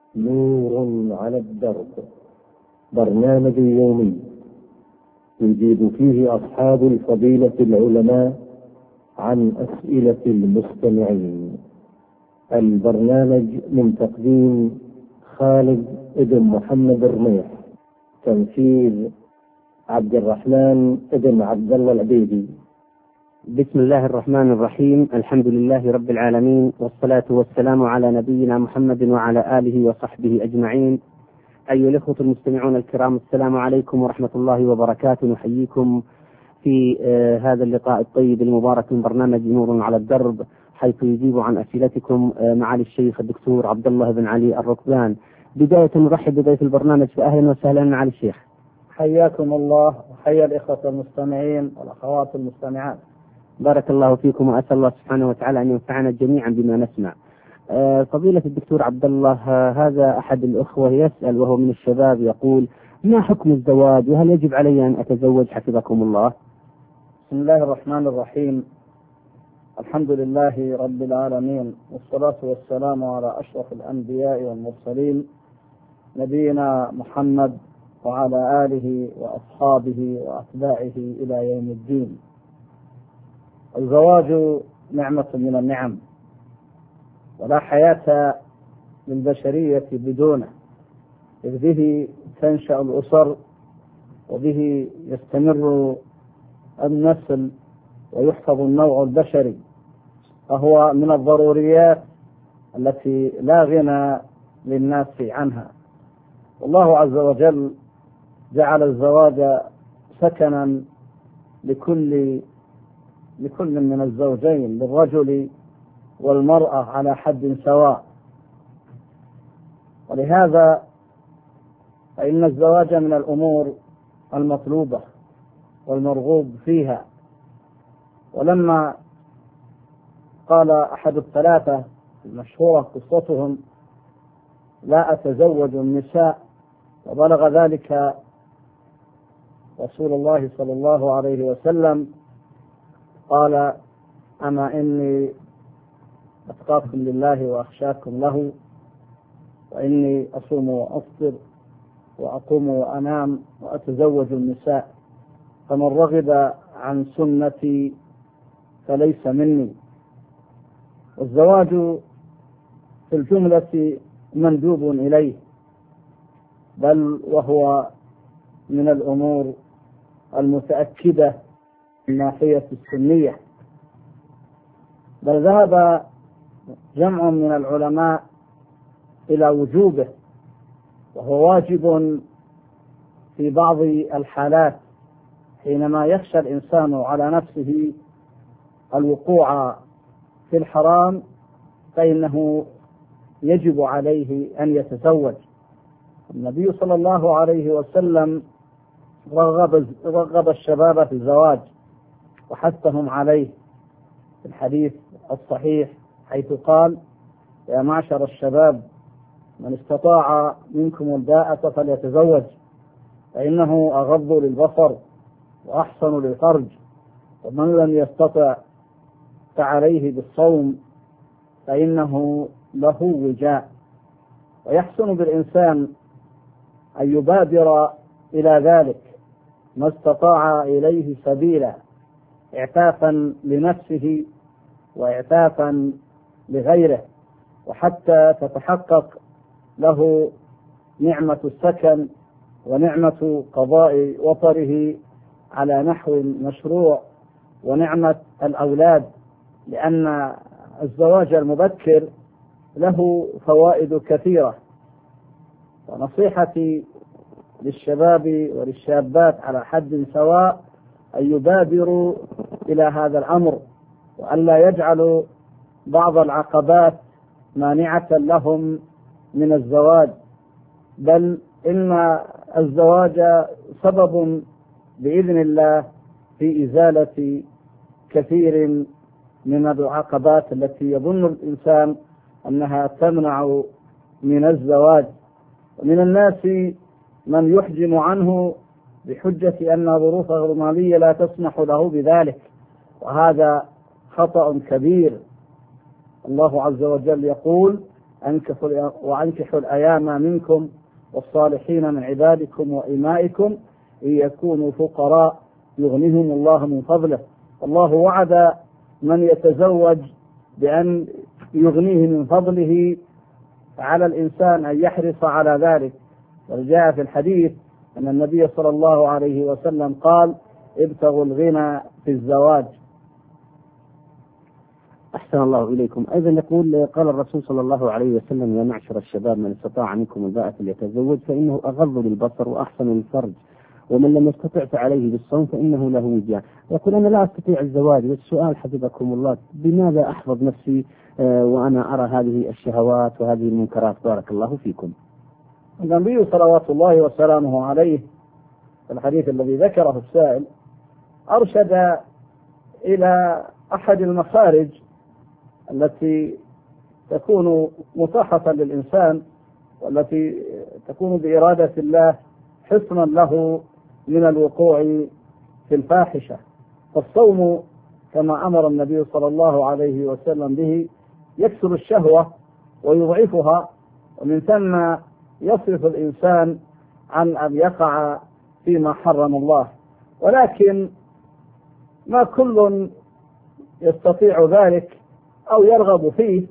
نور على الدرب، برنامج يومي يجيب فيه أصحاب الفضيلة العلماء عن أسئلة المستمعين. البرنامج من تقديم خالد بن محمد الرميح، تمثيل عبد الرحمن بن عبد الله العبيدي. بسم الله الرحمن الرحيم. الحمد لله رب العالمين، والصلاة والسلام على نبينا محمد وعلى آله وصحبه أجمعين. أيها الأخوة المستمعون الكرام، السلام عليكم ورحمة الله وبركاته. نحييكم في هذا اللقاء الطيب المبارك من برنامج نور على الدرب، حيث يجيب عن أسئلتكم معالي الشيخ الدكتور عبد الله بن علي الركبان. بداية نرحب بضيف البرنامج، فأهلا وسهلا معالي الشيخ. حياكم الله وحيا الإخوة المستمعين والأخوات المستمعات. بارك الله فيكم، وأسأل الله سبحانه وتعالى أن ينفعنا جميعا بما نسمع. فضيلة الدكتور عبد الله، هذا أحد الأخوة يسأل وهو من الشباب، يقول: ما حكم الزواج، وهل يجب علي أن أتزوج حفظكم الله؟ بسم الله الرحمن الرحيم. الحمد لله رب العالمين، والصلاة والسلام على أشرف الأنبياء والمرسلين، نبينا محمد وعلى آله وأصحابه وأتباعه إلى يوم الدين. الزواج نعمة من النعم، ولا حياة للبشرية بدونه، إذ به تنشأ الأسر، وبه يستمر النسل ويحفظ النوع البشري، فهو من الضروريات التي لا غنى للناس عنها. والله عز وجل جعل الزواج سكنا لكل من الزوجين، للرجل والمرأة على حد سواء. ولهذا فإن الزواج من الأمور المطلوبة والمرغوب فيها. ولما قال أحد الثلاثة المشهورة قصتهم: لا أتزوج النساء، وبلغ ذلك رسول الله صلى الله عليه وسلم، قال: أما إني أتقاكم لله وأخشاكم له، وإني أصوم وأفطر وأقوم وأنام وأتزوج النساء، فمن رغب عن سنتي فليس مني. والزواج في الجملة مندوب إليه، بل وهو من الأمور المتأكدة من ناحية السنية، بل ذهب جمع من العلماء إلى وجوبه، وهو واجب في بعض الحالات حينما يخشى الإنسان على نفسه الوقوع في الحرام، فإنه يجب عليه أن يتزوج. النبي صلى الله عليه وسلم رغب الشباب في الزواج وحثهم عليه في الحديث الصحيح، حيث قال: يا معشر الشباب، من استطاع منكم الباءة فليتزوج، فإنه أغض للبصر وأحسن للفرج، ومن لم يستطع فعليه بالصوم فإنه له وجاء. ويحسن بالإنسان أن يبادر إلى ذلك ما استطاع إليه سبيلا، إعفافا لنفسه وإعفافا لغيره، وحتى تتحقق له نعمة السكن ونعمة قضاء وطره على نحو مشروع، ونعمة الأولاد، لأن الزواج المبكر له فوائد كثيرة. ونصيحتي للشباب وللشابات على حد سواء أن يبادروا إلى هذا الأمر، وأن لا يجعلوا بعض العقبات مانعة لهم من الزواج، بل إن الزواج سبب بإذن الله في إزالة كثير من العقبات التي يظن الإنسان أنها تمنع من الزواج. ومن الناس من يحجم عنه بحجة أن ظروفه المالية لا تسمح له بذلك، وهذا خطأ كبير. الله عز وجل يقول: وأنكحوا الأيام منكم والصالحين من عبادكم وإمائكم إن يكونوا فقراء يغنيهم الله من فضله. الله وعد من يتزوج بأن يغنيه من فضله، فعلى الإنسان أن يحرص على ذلك. وجاء في الحديث أن النبي صلى الله عليه وسلم قال: ابتغوا الغنى في الزواج. أحسن الله إليكم. أيضا يقول: قال الرسول صلى الله عليه وسلم: يا معشر الشباب من استطاع منكم الباءة فليتزوج فإنه أغض للبصر وأحسن للفرج، ومن لم يستطع فعليه بالصوم فإنه له وجاء. يقول: أنا لا أستطيع الزواج، والسؤال حفظكم الله بماذا أحفظ نفسي وأنا أرى هذه الشهوات وهذه المنكرات؟ بارك الله فيكم. النبي صلوات الله وسلامه عليه في الحديث الذي ذكره السائل أرشد إلى أحد المخارج التي تكون متاحة للإنسان، والتي تكون بإرادة الله حصنا له من الوقوع في الفاحشة. فالصوم كما أمر النبي صلى الله عليه وسلم به يكسر الشهوة ويضعفها، ومن ثم يصرف الإنسان عن أن يقع فيما حرم الله. ولكن ما كل يستطيع ذلك أو يرغب فيه،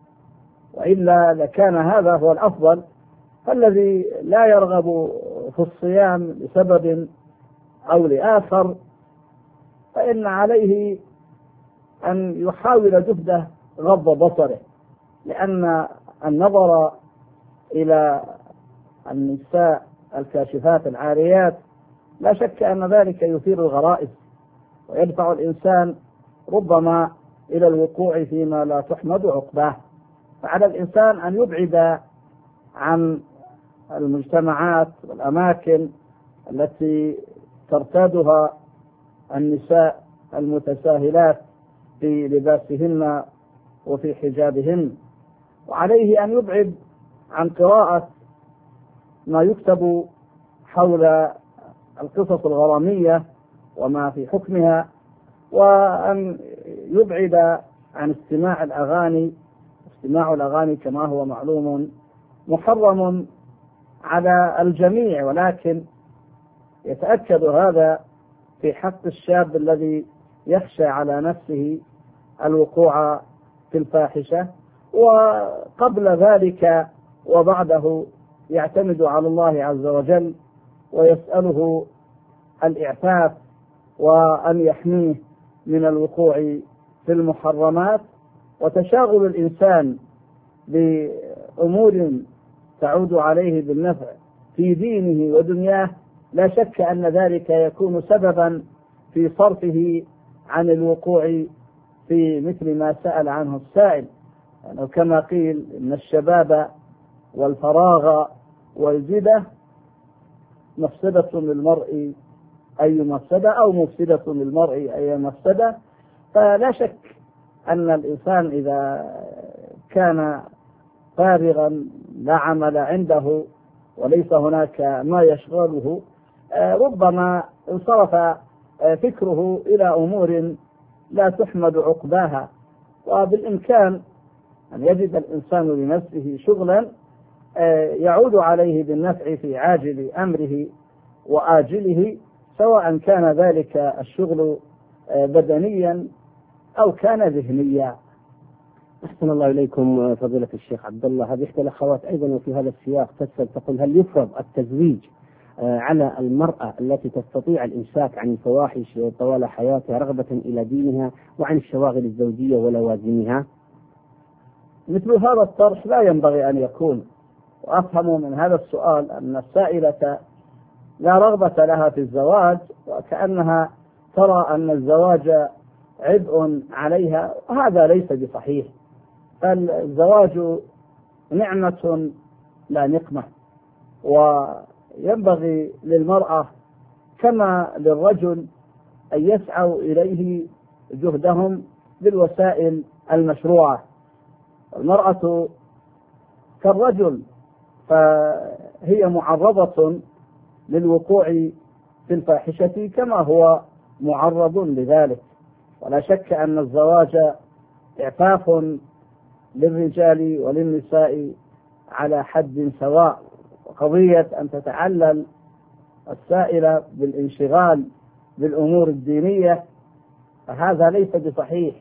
وإلا لكان هذا هو الأفضل. فالذي لا يرغب في الصيام لسبب أو لآخر فإن عليه أن يحاول جهده غض بصره، لأن النظر إلى النساء الكاشفات العاريات لا شك أن ذلك يثير الغرائز ويدفع الإنسان ربما إلى الوقوع فيما لا تحمد عقباه. فعلى الإنسان أن يبعد عن المجتمعات والأماكن التي ترتادها النساء المتساهلات في لباسهن وفي حجابهن، وعليه أن يبعد عن قراءة ما يكتب حول القصص الغرامية وما في حكمها، وأن يبعد عن استماع الأغاني. استماع الأغاني كما هو معلوم محرم على الجميع، ولكن يتأكد هذا في حق الشاب الذي يخشى على نفسه الوقوع في الفاحشة، وقبل ذلك وبعده يعتمد على الله عز وجل ويسأله الإعفاف وأن يحميه من الوقوع في المحرمات. وتشاغل الإنسان بأمور تعود عليه بالنفع في دينه ودنياه لا شك أن ذلك يكون سببا في صرفه عن الوقوع في مثل ما سأل عنه السائل. يعني كما قيل: إن الشباب والفراغ والجدة مفسدة للمرء أي مفسدة، أو مفسدة للمرء أي مفسدة. فلا شك أن الإنسان إذا كان فارغا لا عمل عنده وليس هناك ما يشغله ربما انصرف فكره إلى أمور لا تحمد عقباها. وبالإمكان أن يجد الإنسان لنفسه شغلا يعود عليه بالنفع في عاجل أمره وآجله، سواء كان ذلك الشغل بدنيا أو كان ذهنيا. أحسن الله إليكم فضيلة الشيخ عبد الله. هذه إحدى الأخوات أيضا وفي هذا السياق تسأل تقول: هل يفرض التزويج على المرأة التي تستطيع الإمساك عن الفواحش طوال حياتها رغبة إلى دينها وعن الشواغل الزوجية ولوازمها؟ مثل هذا الطرح لا ينبغي أن يكون. وأفهم من هذا السؤال أن السائلة لا رغبة لها في الزواج، وكأنها ترى أن الزواج عبء عليها، وهذا ليس بصحيح. فالزواج نعمة لا نقمة، وينبغي للمرأة كما للرجل أن يسعوا إليه جهدهم بالوسائل المشروعة. المرأة كالرجل فهي معرضة للوقوع في الفاحشة كما هو معرض لذلك. ولا شك أن الزواج إعفاف للرجال وللنساء على حد سواء. وقضية أن تتعلل السائلة بالانشغال بالأمور الدينية فهذا ليس بصحيح،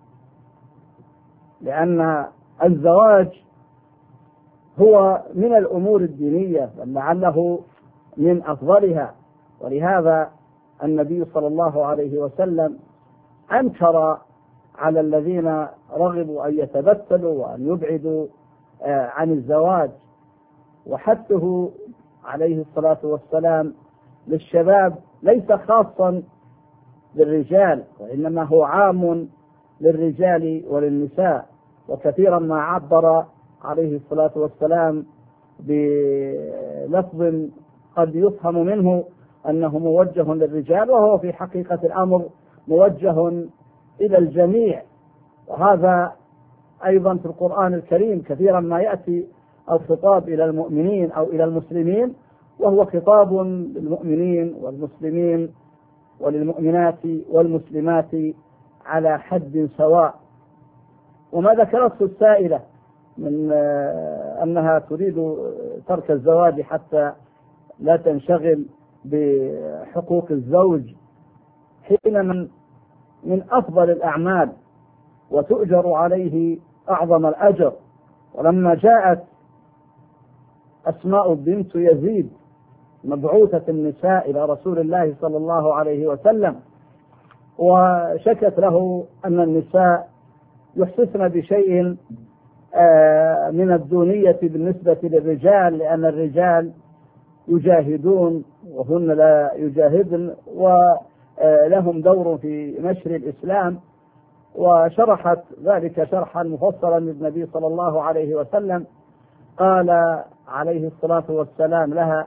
لأن الزواج هو من الأمور الدينية بل لعله من أفضلها. ولهذا النبي صلى الله عليه وسلم أنكر على الذين رغبوا أن يتبتلوا وأن يبعدوا عن الزواج، وحثه عليه الصلاة والسلام للشباب ليس خاصا بالرجال وإنما هو عام للرجال وللنساء. وكثيرا ما عبر عليه الصلاة والسلام بلفظ قد يفهم منه أنه موجه للرجال وهو في حقيقة الأمر موجه إلى الجميع. وهذا أيضا في القرآن الكريم كثيرا ما يأتي الخطاب إلى المؤمنين أو إلى المسلمين وهو خطاب للمؤمنين والمسلمين وللمؤمنات والمسلمات على حد سواء. وما ذكرته السائلة من أنها تريد ترك الزواج حتى لا تنشغل بحقوق الزوج حين من أفضل الأعمال وتؤجر عليه أعظم الأجر. ولما جاءت أسماء بنت يزيد مبعوثة النساء إلى رسول الله صلى الله عليه وسلم وشكت له أن النساء يحسسن بشيء من الدونية بالنسبة للرجال، لأن الرجال يجاهدون وهن لا يجاهدن ولهم دور في نشر الإسلام، وشرحت ذلك شرحا مفصلا للنبي صلى الله عليه وسلم. قال عليه الصلاة والسلام لها: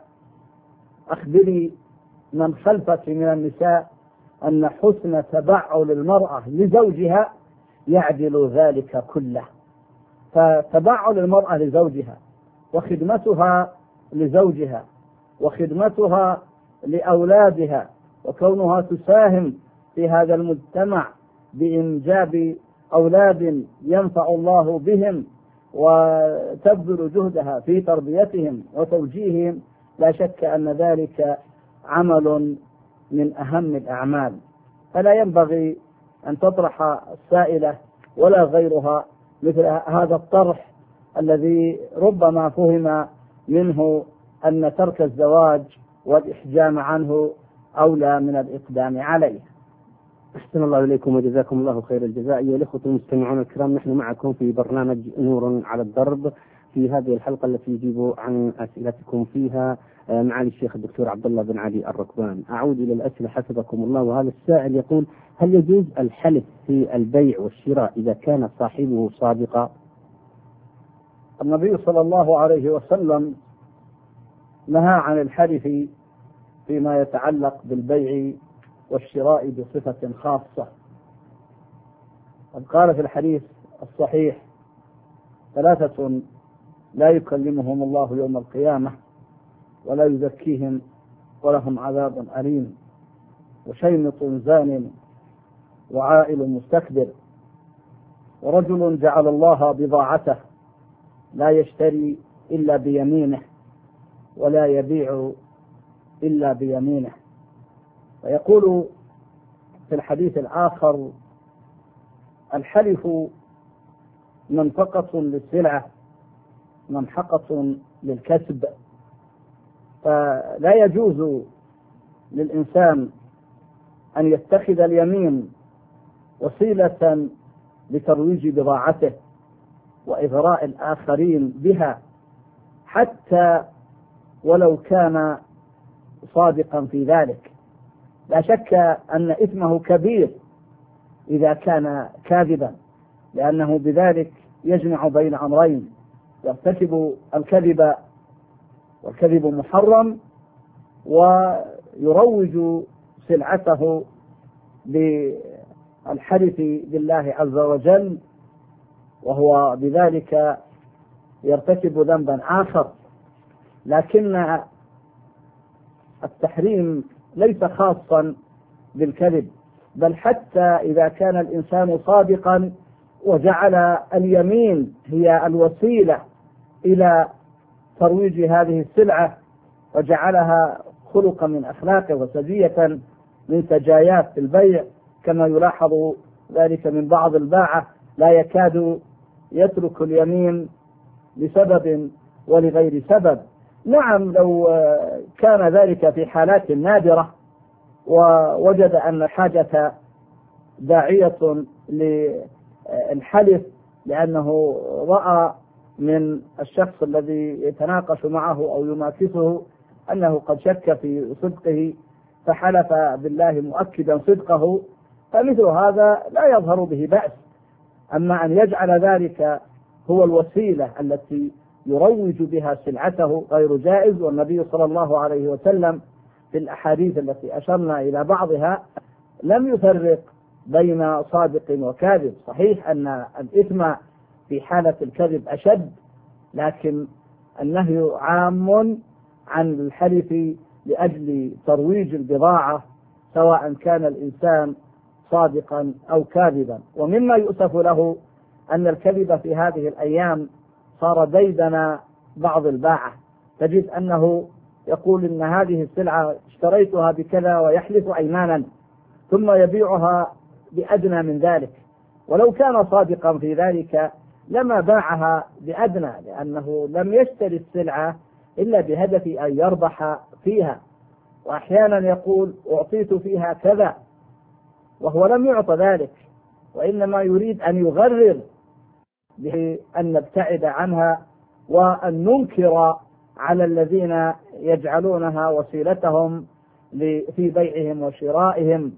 أخبري من خلفك من النساء أن حسن تبعل المرأة لزوجها يعدل ذلك كله. فتبعل المرأة لزوجها وخدمتها لزوجها وخدمتها لأولادها وكونها تساهم في هذا المجتمع بإنجاب أولاد ينفع الله بهم وتبذل جهدها في تربيتهم وتوجيههم، لا شك أن ذلك عمل من أهم الأعمال. فلا ينبغي أن تطرح السائلة ولا غيرها مثل هذا الطرح الذي ربما فهم منه أن ترك الزواج والإحجام عنه أولى من الإقدام عليه. أحسن الله إليكم وجزاكم الله خير الجزاء. أيها الأخوة المستمعون الكرام، نحن معكم في برنامج نور على الدرب في هذه الحلقة التي يجيب عن أسئلتكم فيها معالي الشيخ الدكتور عبد الله بن علي الركبان. أعود إلى الأسئلة حفظكم الله. وهذا السائل يقول: هل يجوز الحلف في البيع والشراء إذا كان صاحبه صادقا؟ النبي صلى الله عليه وسلم نهى عن الحلف فيما يتعلق بالبيع والشراء بصفة خاصة. قد قال في الحديث الصحيح: ثلاثة لا يكلمهم الله يوم القيامة ولا يزكيهم ولهم عذاب أليم: وشيمط زان وعائل مستكبر ورجل جعل الله بضاعته لا يشتري إلا بيمينه ولا يبيع إلا بيمينه. ويقول في الحديث الآخر: الحلف منفقة للسلعة ممحقة للكسب. فلا يجوز للإنسان أن يتخذ اليمين وسيلة لترويج بضاعته وإغراء الآخرين بها حتى ولو كان صادقا في ذلك. لا شك أن إثمه كبير إذا كان كاذبا، لأنه بذلك يجمع بين أمرين: يرتكب الكذب والكذب محرم، ويروج سلعته بالحلف بالله عز وجل، وهو بذلك يرتكب ذنبا آخر. لكن التحريم ليس خاصا بالكذب، بل حتى إذا كان الإنسان صادقا وجعل اليمين هي الوسيلة إلى ترويج هذه السلعة، وجعلها خلقا من أخلاقه وسجية من سجايات البيع، كما يلاحظ ذلك من بعض الباعة لا يكاد يترك اليمين لسبب ولغير سبب. نعم، لو كان ذلك في حالات نادرة ووجد أن الحاجة داعية للحلف لأنه رأى من الشخص الذي يتناقش معه أو يماكسه أنه قد شك في صدقه فحلف بالله مؤكدا صدقه، فمثل هذا لا يظهر به بأس. أما أن يجعل ذلك هو الوسيلة التي يروج بها سلعته غير جائز. والنبي صلى الله عليه وسلم في الأحاديث التي أشرنا إلى بعضها لم يفرق بين صادق وكاذب. صحيح أن الإثم في حالة الكذب أشد، لكن النهي عام عن الحلف لأجل ترويج البضاعة سواء كان الإنسان صادقا أو كاذبا. ومما يؤسف له أن الكذب في هذه الأيام صار ديدن بعض الباعة، تجد أنه يقول إن هذه السلعة اشتريتها بكذا ويحلف أيمانا ثم يبيعها بأدنى من ذلك، ولو كان صادقا في ذلك لما باعها بأدنى، لأنه لم يشتري السلعة إلا بهدف أن يربح فيها. وأحيانا يقول أعطيت فيها كذا وهو لم يعط ذلك، وإنما يريد أن يغرر بأن نبتعد عنها وأن ننكر على الذين يجعلونها وسيلتهم في بيعهم وشرائهم.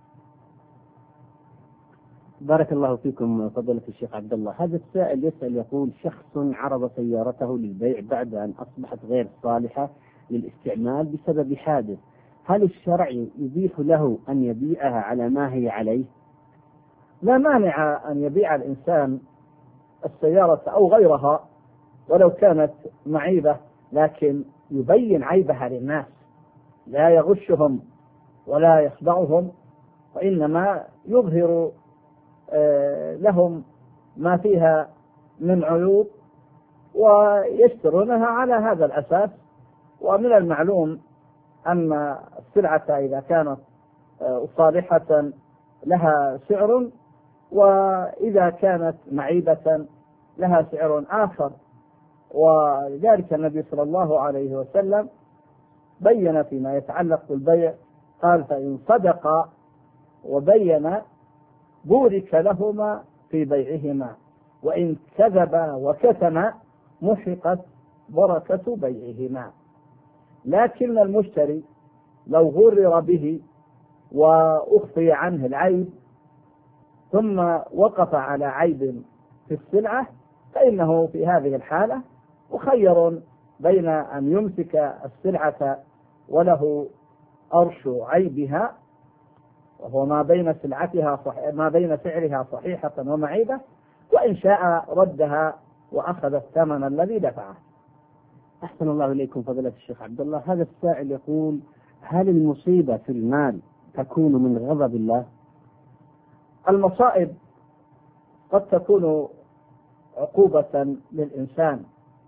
بارك الله فيكم فضيلة الشيخ عبد الله. هذا السائل يسأل يقول: شخص عرض سيارته للبيع بعد أن أصبحت غير صالحة للاستعمال بسبب حادث، هل الشرع يبيح له أن يبيعها على ما هي عليه؟ لا مانع أن يبيع الإنسان السيارة أو غيرها ولو كانت معيبة، لكن يبين عيبها للناس، لا يغشهم ولا يخدعهم، وإنما يظهر لهم ما فيها من عيوب ويشترونها على هذا الأساس. ومن المعلوم أن السلعة إذا كانت صالحة لها سعر، وإذا كانت معيبة لها سعر آخر. ولذلك النبي صلى الله عليه وسلم بين فيما يتعلق بالبيع قال: فإن صدقا وبين بورك لهما في بيعهما، وإن كذبا وكتما محقت بركة بيعهما. لكن المشتري لو غرر به وأخفي عنه العيب ثم وقف على عيب في السلعة فإنه في هذه الحالة مخير بين أن يمسك السلعة وله أرش عيبها، وهو ما بين سعرها صحيحة ومعيبة، وإن شاء ردها وأخذ الثمن الذي دفعه. أحسن الله إليكم فضيلة الشيخ عبد الله. هذا السائل يقول: هل المصيبة في المال تكون من غضب الله؟ المصائب قد تكون عقوبة للإنسان،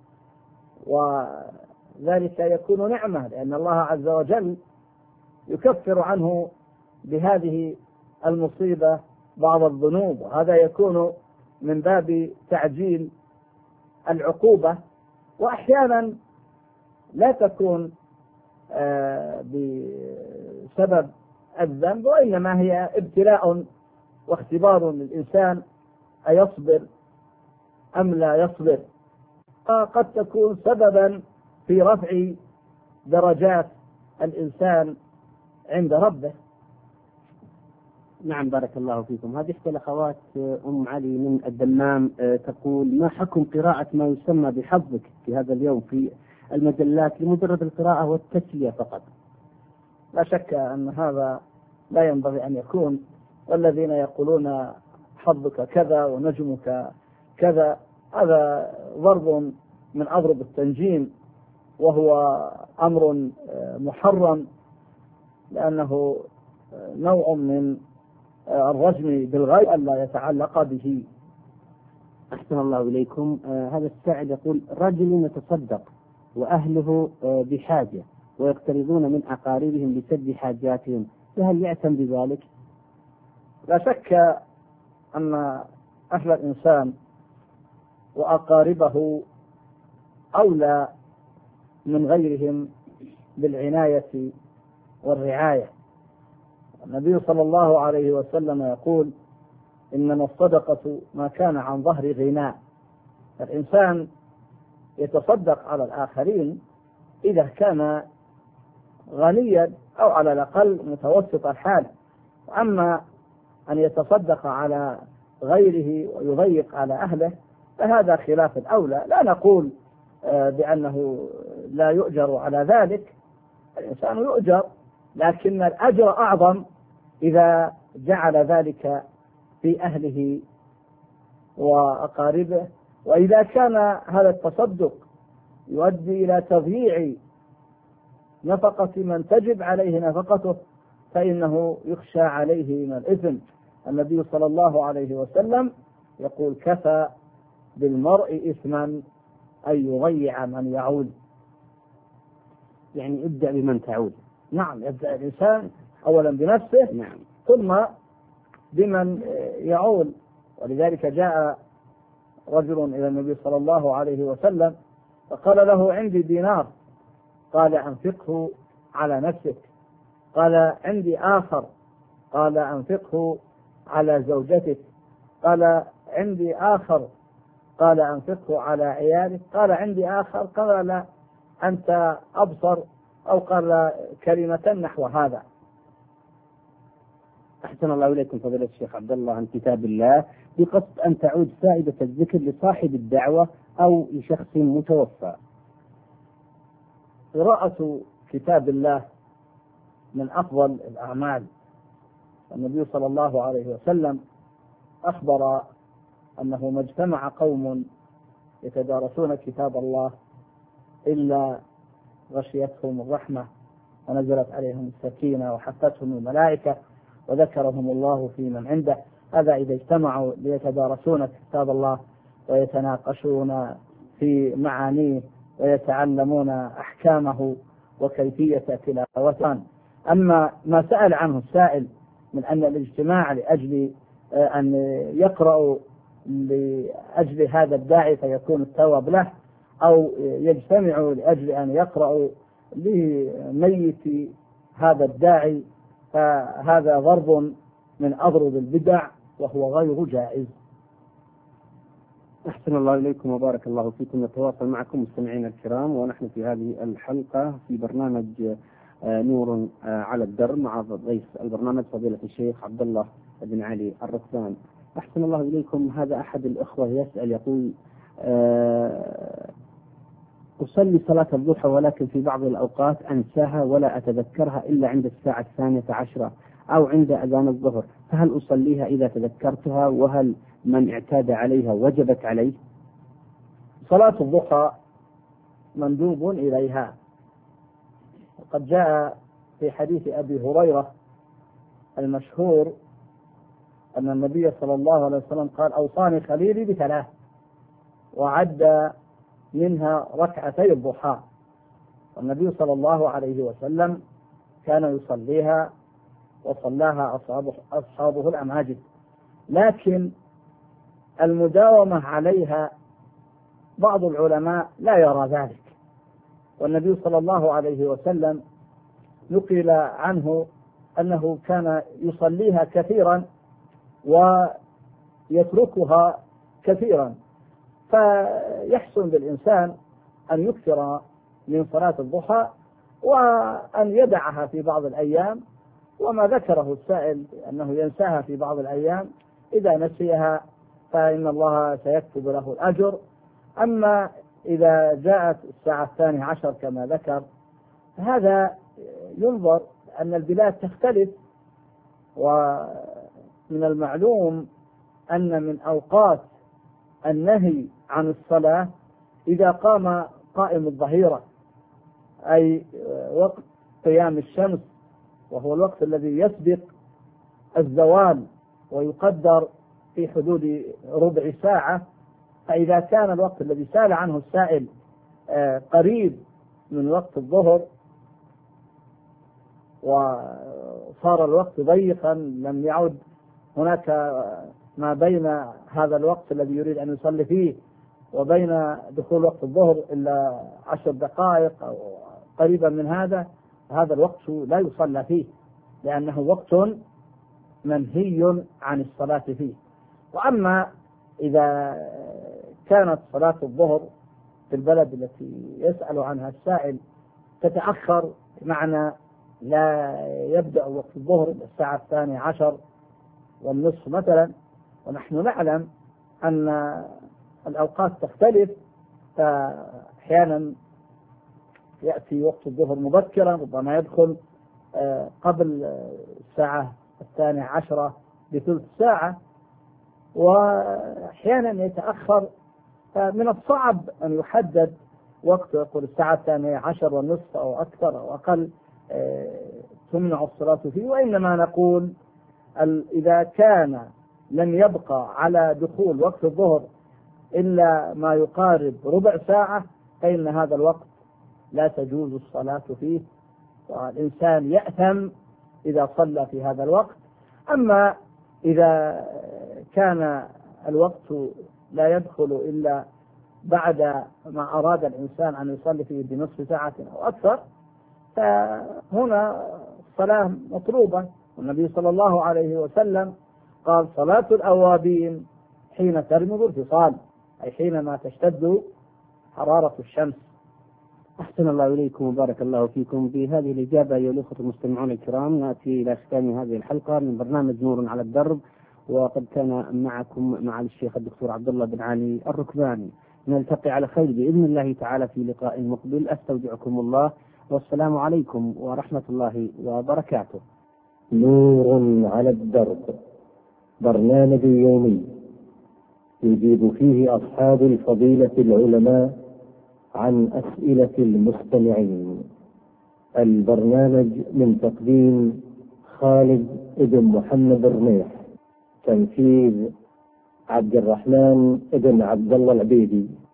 وذلك يكون نعمة، لأن الله عز وجل يكفر عنه بهذه المصيبة بعض الذنوب، وهذا يكون من باب تعجيل العقوبة. وأحيانا لا تكون بسبب الذنب، وإنما هي ابتلاء واختبار للإنسان أيصبر أم لا يصبر، قد تكون سببا في رفع درجات الإنسان عند ربه. نعم، بارك الله فيكم. هذه إحدى الأخوات أم علي من الدمام تقول: ما حكم قراءة ما يسمى بحظك في هذا اليوم في المجلات لمجرد القراءة والتسلية فقط؟ لا شك أن هذا لا ينبغي أن يكون، والذين يقولون حظك كذا ونجمك كذا هذا ضرب من أضرب التنجيم، وهو أمر محرم، لأنه نوع من الرجم بالغيب ألا يتعلق به. أحسن الله إليكم. هذا السائل يقول: رجل يتصدق وأهله بحاجة ويقترضون من أقاربهم لسد حاجاتهم، فهل يأتم بذلك؟ لا شك أن أهل الإنسان وأقاربه أولى من غيرهم بالعناية والرعاية. النبي صلى الله عليه وسلم يقول: إنما الصدقة ما كان عن ظهر غناء. الإنسان يتصدق على الآخرين إذا كان غنيا أو على الأقل متوسط الحال، أما أن يتصدق على غيره ويضيق على أهله فهذا خلاف الأولى. لا نقول بأنه لا يؤجر على ذلك، الإنسان يؤجر، لكن الأجر أعظم إذا جعل ذلك في أهله وأقاربه. وإذا كان هذا التصدق يؤدي إلى تضييع نفقة من تجب عليه نفقته فإنه يخشى عليه من الإثم. النبي صلى الله عليه وسلم يقول: كفى بالمرء إثما أن يضيع من يعول. يعني ابدأ بمن تعول. نعم، يبدأ الإنسان أولا بنفسه، نعم، ثم بمن يعول. ولذلك جاء رجل إلى النبي صلى الله عليه وسلم فقال له: عندي دينار. قال: أنفقه على نفسك. قال: عندي آخر. قال: أنفقه على زوجتك. قال: عندي آخر. قال: أنفقه على عيالك. قال: عندي آخر. قال: لا، أنت أبصر، أو قال كلمة نحو هذا. أحسن الله إليكم فضيلة الشيخ عبد الله عن كتاب الله، بقصد أن تعود فائدة الذكر لصاحب الدعوة أو لشخص متوفى. قراءة كتاب الله من أفضل الأعمال. النبي صلى الله عليه وسلم أخبر أنه ما اجتمع قوم يتدارسون كتاب الله إلا غشيتهم الرحمة ونزلت عليهم السكينة وحفتهم الملائكة وذكرهم الله في من عنده. هذا إذا اجتمعوا ليتدارسون كتاب الله ويتناقشون في معانيه ويتعلمون أحكامه وكيفية تلاوته. أما ما سأل عنه السائل من أن الاجتماع لأجل أن يقرأوا لأجل هذا الداعي فيكون الثواب له، أو يجتمعوا لأجل أن يقرأوا لميت هذا الداعي، فهذا ضرب من أضرب البدع وهو غير جائز. أحسن الله إليكم وبارك الله فيكم. نتواصل معكم مستمعينا الكرام، ونحن في هذه الحلقة في برنامج نور على الدرب مع ضيف البرنامج فضيلة الشيخ عبد الله بن علي الركبان. أحسن الله إليكم. هذا أحد الأخوة يسأل يقول: أصلي صلاة الضحى ولكن في بعض الأوقات أنساها ولا أتذكرها إلا عند الساعة 12 أو عند أذان الظهر، فهل أصليها إذا تذكرتها؟ وهل من اعتاد عليها وجبت عليه؟ صلاة الضحى مندوب إليها، وقد جاء في حديث أبي هريرة المشهور أن النبي صلى الله عليه وسلم قال: أوصاني خليلي بثلاث، وعد منها ركعتي الضحى. والنبي صلى الله عليه وسلم كان يصليها وصلاها أصحابه الأماجد، لكن المداومة عليها بعض العلماء لا يرى ذلك. والنبي صلى الله عليه وسلم نقل عنه أنه كان يصليها كثيرا ويتركها كثيرا، فيحسن بالإنسان أن يكثر من صلاة الضحى وأن يدعها في بعض الأيام. وما ذكره السائل أنه ينساها في بعض الأيام، إذا نسيها فإن الله سيكتب له الأجر. أما إذا جاءت الساعة 12 كما ذكر، هذا ينظر أن البلاد تختلف، ومن المعلوم أن من أوقات النهي عن الصلاة إذا قام قائم الظهيرة، أي وقت قيام الشمس، وهو الوقت الذي يسبق الزوال ويقدر في حدود ربع ساعة، فإذا كان الوقت الذي سأل عنه السائل قريب من وقت الظهر وصار الوقت ضيقا، لم يعد هناك ما بين هذا الوقت الذي يريد أن يصلي فيه وبين دخول وقت الظهر إلا 10 دقائق أو قريبا من هذا الوقت لا يصلى فيه، لأنه وقت منهي عن الصلاة فيه. وأما إذا كانت صلاة الظهر في البلد التي يسأل عنها السائل تتأخر، بمعنى لا يبدأ وقت الظهر الساعة 12:30 مثلا، ونحن نعلم أن الأوقات تختلف، فأحيانا يأتي وقت الظهر مبكرا، ربما يدخل قبل الساعة 12 بثلث ساعة، وأحيانا يتأخر. فمن الصعب أن يحدد وقت، يقول الساعة 12:30 أو أكثر أو أقل تمنع الصلاة فيه. وإنما نقول إذا كان لم يبقى على دخول وقت الظهر إلا ما يقارب ربع ساعة فإن هذا الوقت لا تجوز الصلاة فيه، والإنسان يأثم إذا صلى في هذا الوقت. أما إذا كان الوقت لا يدخل إلا بعد ما أراد الإنسان أن يصلي فيه بنصف ساعة أو أكثر، فهنا الصلاة مطلوبة. والنبي صلى الله عليه وسلم قال: صلاة الأوابين حين ترمض الفصال، أي حينما تشتد حرارة الشمس. أحسن الله إليكم وبارك الله فيكم. بهذه الإجابة أيها الأخوة المستمعون الكرام نأتي إلى ختام هذه الحلقة من برنامج نور على الدرب، وقد كان معكم مع الشيخ الدكتور عبد الله بن علي الركباني. نلتقي على خير بإذن الله تعالى في لقاء مقبل. أستودعكم الله، والسلام عليكم ورحمة الله وبركاته. نور على الدرب، برنامج يومي يجيب فيه أصحاب الفضيلة العلماء عن أسئلة المستمعين. البرنامج من تقديم خالد بن محمد الرميح، تنفيذ عبد الرحمن بن عبد الله العبيدي.